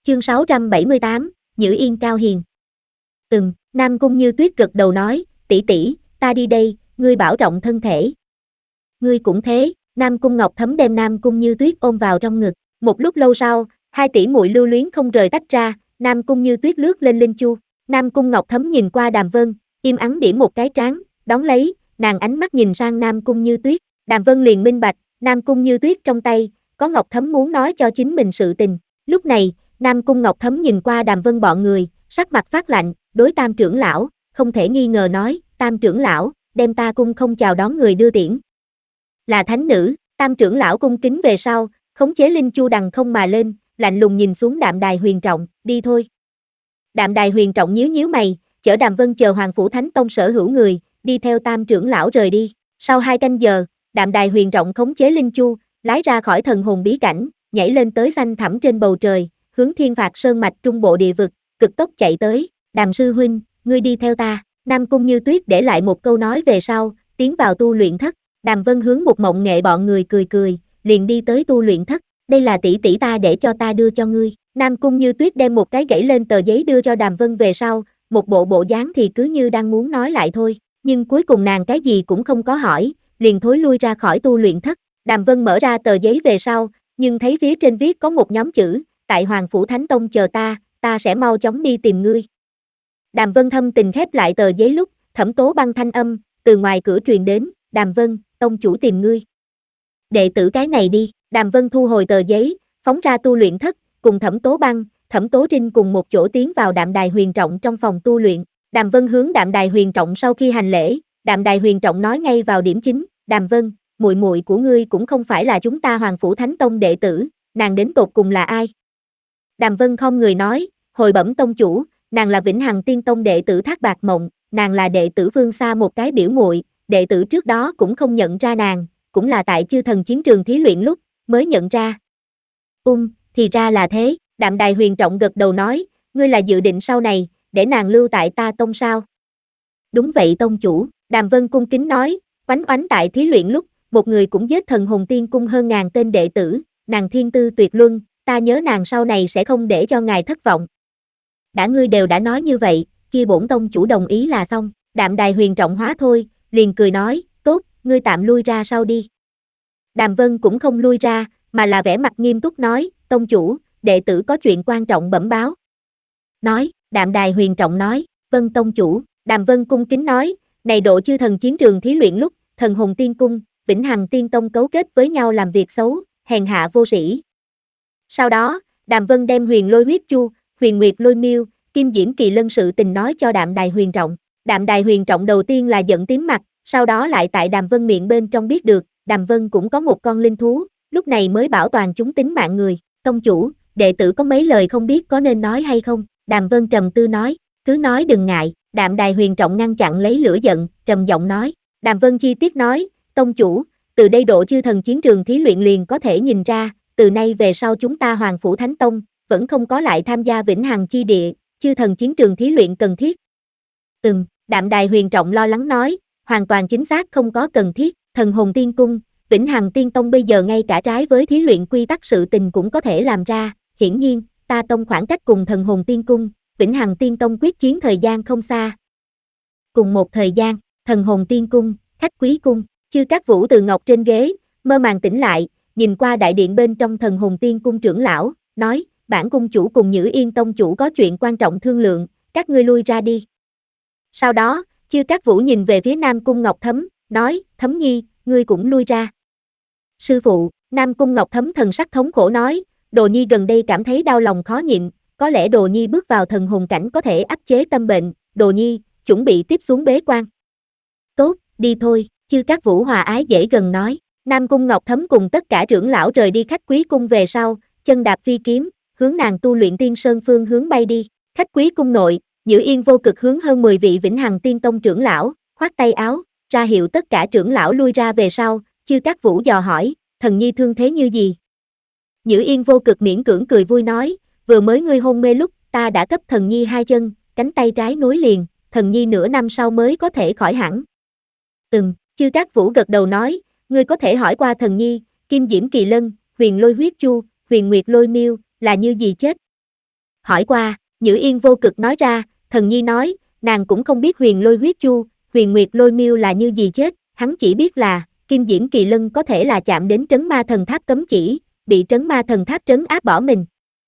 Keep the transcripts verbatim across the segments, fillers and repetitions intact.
Chương sáu trăm bảy mươi tám, Nhữ Yên Cao Hiền. Ừm, Nam Cung Như Tuyết gật đầu nói, tỷ tỷ, ta đi đây, ngươi bảo trọng thân thể. Ngươi cũng thế, Nam Cung Ngọc Thấm đem Nam Cung Như Tuyết ôm vào trong ngực. Một lúc lâu sau, hai tỷ muội lưu luyến không rời tách ra, Nam Cung Như Tuyết lướt lên Linh Chu. Nam Cung Ngọc Thấm nhìn qua Đàm Vân, im ắng điểm một cái trán, đón lấy, nàng ánh mắt nhìn sang Nam Cung Như Tuyết. Đàm Vân liền minh bạch, Nam Cung Như Tuyết trong tay, có Ngọc Thấm muốn nói cho chính mình sự tình. Lúc này, Nam Cung Ngọc Thấm nhìn qua Đàm Vân bọn người, sắc mặt phát lạnh, đối Tam trưởng lão, không thể nghi ngờ nói, Tam trưởng lão, đem ta cung không chào đón người đưa tiễn. Là thánh nữ, Tam trưởng lão cung kính về sau, khống chế Linh Chu đằng không mà lên, lạnh lùng nhìn xuống Đạm Đài Huyền Trọng, đi thôi. Đạm Đài Huyền Trọng nhíu nhíu mày, chở Đàm Vân chờ Hoàng Phủ Thánh Tông sở hữu người, đi theo Tam trưởng lão rời đi. Sau hai canh giờ, Đạm Đài Huyền Trọng khống chế Linh Chu, lái ra khỏi thần hồn bí cảnh, nhảy lên tới xanh thẳm trên bầu trời, hướng Thiên Phạt Sơn mạch trung bộ địa vực, cực tốc chạy tới. Đàm sư huynh, ngươi đi theo ta. Nam Cung Như Tuyết để lại một câu nói về sau, tiến vào tu luyện thất. Đàm Vân hướng một mộng nghệ bọn người cười cười, liền đi tới tu luyện thất. Đây là tỷ tỷ ta để cho ta đưa cho ngươi. Nam Cung Như Tuyết đem một cái gãy lên tờ giấy đưa cho Đàm Vân về sau, một bộ bộ dáng thì cứ như đang muốn nói lại thôi, nhưng cuối cùng nàng cái gì cũng không có hỏi, liền thối lui ra khỏi tu luyện thất. Đàm Vân mở ra tờ giấy về sau, nhưng thấy phía trên viết có một nhóm chữ, tại Hoàng Phủ Thánh Tông chờ ta, ta sẽ mau chóng đi tìm ngươi. Đàm Vân thâm tình khép lại tờ giấy lúc, Thẩm Tố Băng thanh âm, từ ngoài cửa truyền đến, Đàm Vân, tông chủ tìm ngươi. Đệ tử cái này đi, Đàm Vân thu hồi tờ giấy, phóng ra tu luyện thất, cùng Thẩm Tố Băng, Thẩm Tố Trinh cùng một chỗ tiến vào Đạm Đài Huyền Trọng trong phòng tu luyện. Đàm Vân hướng Đạm Đài Huyền Trọng sau khi hành lễ, Đạm Đài Huyền Trọng nói ngay vào điểm chính, Đàm Vân, muội muội của ngươi cũng không phải là chúng ta Hoàng Phủ Thánh Tông đệ tử, nàng đến tột cùng là ai? Đàm Vân không người nói, hồi bẩm tông chủ, nàng là Vĩnh Hằng Tiên Tông đệ tử Thác Bạc Mộng, nàng là đệ tử Phương Xa một cái biểu muội, đệ tử trước đó cũng không nhận ra nàng, cũng là tại Chư Thần chiến trường thí luyện lúc mới nhận ra. Ung, thì ra là thế, Đạm Đài Huyền Trọng gật đầu nói, ngươi là dự định sau này để nàng lưu tại ta tông sao? Đúng vậy tông chủ, Đàm Vân cung kính nói, oánh oánh tại thí luyện lúc, một người cũng giết Thần Hồn Tiên Cung hơn ngàn tên đệ tử, nàng thiên tư tuyệt luân, ta nhớ nàng sau này sẽ không để cho ngài thất vọng. Đã ngươi đều đã nói như vậy, kia bổn tông chủ đồng ý là xong. Đạm Đài Huyền Trọng hóa thôi, liền cười nói, tốt, ngươi tạm lui ra sau đi. Đàm Vân cũng không lui ra, mà là vẻ mặt nghiêm túc nói, tông chủ, đệ tử có chuyện quan trọng bẩm báo. Nói, Đạm Đài Huyền Trọng nói, vâng tông chủ. Đàm Vân cung kính nói, này độ Chư Thần chiến trường thí luyện lúc, Thần Hồn Tiên Cung, Vĩnh Hằng Tiên Tông cấu kết với nhau làm việc xấu, hèn hạ vô sĩ. Sau đó, Đàm Vân đem Huyền Lôi Huyết Chu, Huyền Nguyệt Lôi Miêu, Kim Diễm Kỳ Lân sự tình nói cho Đạm Đài Huyền Trọng. Đạm Đài Huyền Trọng đầu tiên là giận tím mặt, sau đó lại tại Đàm Vân miệng bên trong biết được, Đàm Vân cũng có một con linh thú, lúc này mới bảo toàn chúng tính mạng người. Tông chủ, đệ tử có mấy lời không biết có nên nói hay không? Đàm Vân trầm tư nói, cứ nói đừng ngại. Đạm Đài Huyền Trọng ngăn chặn lấy lửa giận, trầm giọng nói. Đàm Vân chi tiết nói, tông chủ, từ đây độ Chư Thần chiến trường thí luyện liền có thể nhìn ra, từ nay về sau chúng ta Hoàng Phủ Thánh Tông, vẫn không có lại tham gia Vĩnh Hằng chi địa, Chư Thần chiến trường thí luyện cần thiết. Ừm, Đạm Đài Huyền Trọng lo lắng nói, hoàn toàn chính xác không có cần thiết, Thần Hồn Tiên Cung, Vĩnh Hằng Tiên Tông bây giờ ngay cả trái với thí luyện quy tắc sự tình cũng có thể làm ra, hiển nhiên, ta tông khoảng cách cùng Thần Hồn Tiên Cung, Vĩnh Hằng Tiên Tông quyết chiến thời gian không xa. Cùng một thời gian, Thần Hồn Tiên Cung, Khách Quý Cung, Chư Các Vũ từ ngọc trên ghế, mơ màng tỉnh lại, nhìn qua đại điện bên trong Thần Hồn Tiên Cung trưởng lão, nói, bản cung chủ cùng Nhữ Yên Tông chủ có chuyện quan trọng thương lượng, các ngươi lui ra đi. Sau đó, Chư Các Vũ nhìn về phía Nam Cung Ngọc Thấm, nói, Thấm Nhi, ngươi cũng lui ra. Sư phụ, Nam Cung Ngọc Thấm thần sắc thống khổ nói, Đồ Nhi gần đây cảm thấy đau lòng khó nhịn, có lẽ Đồ Nhi bước vào thần hồn cảnh có thể áp chế tâm bệnh, Đồ Nhi, chuẩn bị tiếp xuống bế quan. Tốt, đi thôi, Chư Các Vũ hòa ái dễ gần nói. Nam Cung Ngọc Thấm cùng tất cả trưởng lão rời đi Khách Quý Cung về sau, chân đạp phi kiếm, hướng nàng tu luyện Tiên Sơn phương hướng bay đi. Khách Quý Cung nội, Nhữ Yên vô cực hướng hơn mười vị Vĩnh Hằng Tiên Tông trưởng lão, khoát tay áo, ra hiệu tất cả trưởng lão lui ra về sau. Chư Các Vũ dò hỏi, thần nhi thương thế như gì? Nhữ Yên vô cực miễn cưỡng cười vui nói, vừa mới ngươi hôn mê lúc, ta đã cấp thần nhi hai chân, cánh tay trái nối liền, thần nhi nửa năm sau mới có thể khỏi hẳn. Ừm, Chư Các Vũ gật đầu nói, ngươi có thể hỏi qua thần nhi, Kim Diễm Kỳ Lân, Huyền Lôi Huyết Chu, Huyền Nguyệt Lôi Miêu, là như gì chết? hỏi qua, Nhữ Yên vô cực nói ra, thần nhi nói, nàng cũng không biết huyền lôi huyết chu, huyền nguyệt lôi miêu là như gì chết, hắn chỉ biết là, kim diễm kỳ lân có thể là chạm đến trấn ma thần tháp cấm chỉ, bị trấn ma thần tháp trấn áp bỏ mình.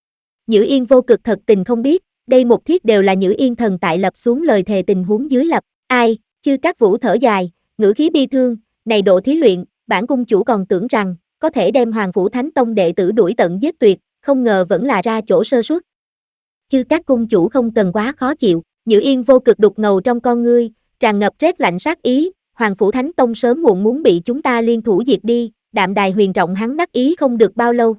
Nhữ Yên vô cực thật tình không biết, đây một thiết đều là Nhữ Yên thần tại lập xuống lời thề tình huống dưới lập, ai, chư các vũ thở dài, ngữ khí bi thương, này độ thí luyện, bản cung chủ còn tưởng rằng, có thể đem Hoàng Phủ Thánh Tông đệ tử đuổi tận giết tuyệt, không ngờ vẫn là ra chỗ sơ suất. Chư các cung chủ không cần quá khó chịu, Nhữ Yên vô cực đục ngầu trong con ngươi, tràn ngập rét lạnh sát ý, Hoàng Phủ Thánh Tông sớm muộn muốn bị chúng ta liên thủ diệt đi, đạm đài huyền trọng hắn đắc ý không được bao lâu.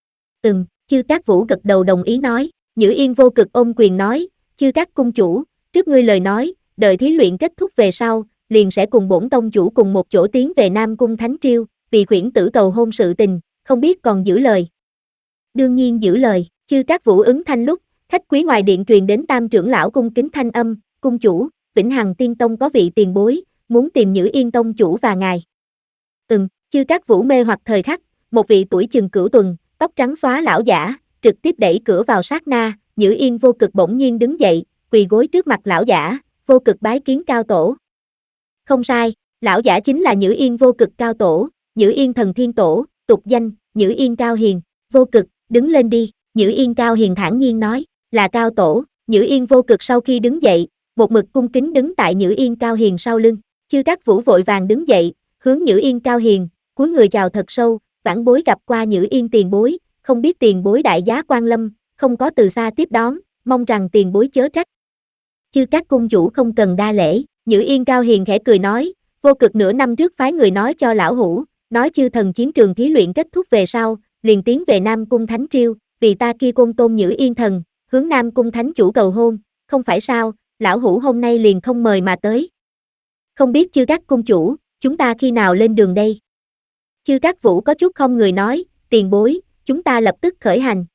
Ừm, chư các vũ gật đầu đồng ý nói, Nhữ Yên vô cực ôm quyền nói, chư các cung chủ, trước ngươi lời nói, đợi thí luyện kết thúc về sau, liền sẽ cùng bổn tông chủ cùng một chỗ tiến về Nam Cung Thánh Triêu, vì khuyển tử cầu hôn sự tình, không biết còn giữ lời. Đương nhiên giữ lời, chư các vũ ứng thanh lúc, khách quý ngoài điện truyền đến tam trưởng lão cung kính thanh âm, cung chủ, Vĩnh Hằng Tiên Tông có vị tiền bối, muốn tìm Nhữ Yên tông chủ và ngài. Ừm, chư các vũ mê hoặc thời khắc, một vị tuổi chừng cửu tuần, tóc trắng xóa lão giả, trực tiếp đẩy cửa vào sát na, Nhữ Yên vô cực bỗng nhiên đứng dậy, quỳ gối trước mặt lão giả, vô cực bái kiến cao tổ. Không sai, lão giả chính là Nhữ Yên vô cực cao tổ, Nhữ Yên thần thiên tổ, tục danh, Nhữ Yên cao hiền, vô cực, đứng lên đi, Nhữ Yên cao hiền thản nhiên nói, là cao tổ, Nhữ Yên vô cực sau khi đứng dậy, một mực cung kính đứng tại Nhữ Yên cao hiền sau lưng, chư các vũ vội vàng đứng dậy, hướng Nhữ Yên cao hiền, cúi người chào thật sâu, vãn bối gặp qua Nhữ Yên tiền bối, không biết tiền bối đại giá quan lâm, không có từ xa tiếp đón, mong rằng tiền bối chớ trách. Chư các cung chủ không cần đa lễ, Nhữ Yên cao hiền khẽ cười nói, vô cực nửa năm trước phái người nói cho lão hủ, nói chư thần chiến trường thí luyện kết thúc về sau, liền tiến về Nam Cung Thánh Triêu, vì ta kia côn tôn Nhữ Yên thần, hướng Nam Cung Thánh chủ cầu hôn, không phải sao, lão hủ hôm nay liền không mời mà tới. Không biết chư các cung chủ, chúng ta khi nào lên đường đây? Chư các vũ có chút không người nói, tiền bối, chúng ta lập tức khởi hành,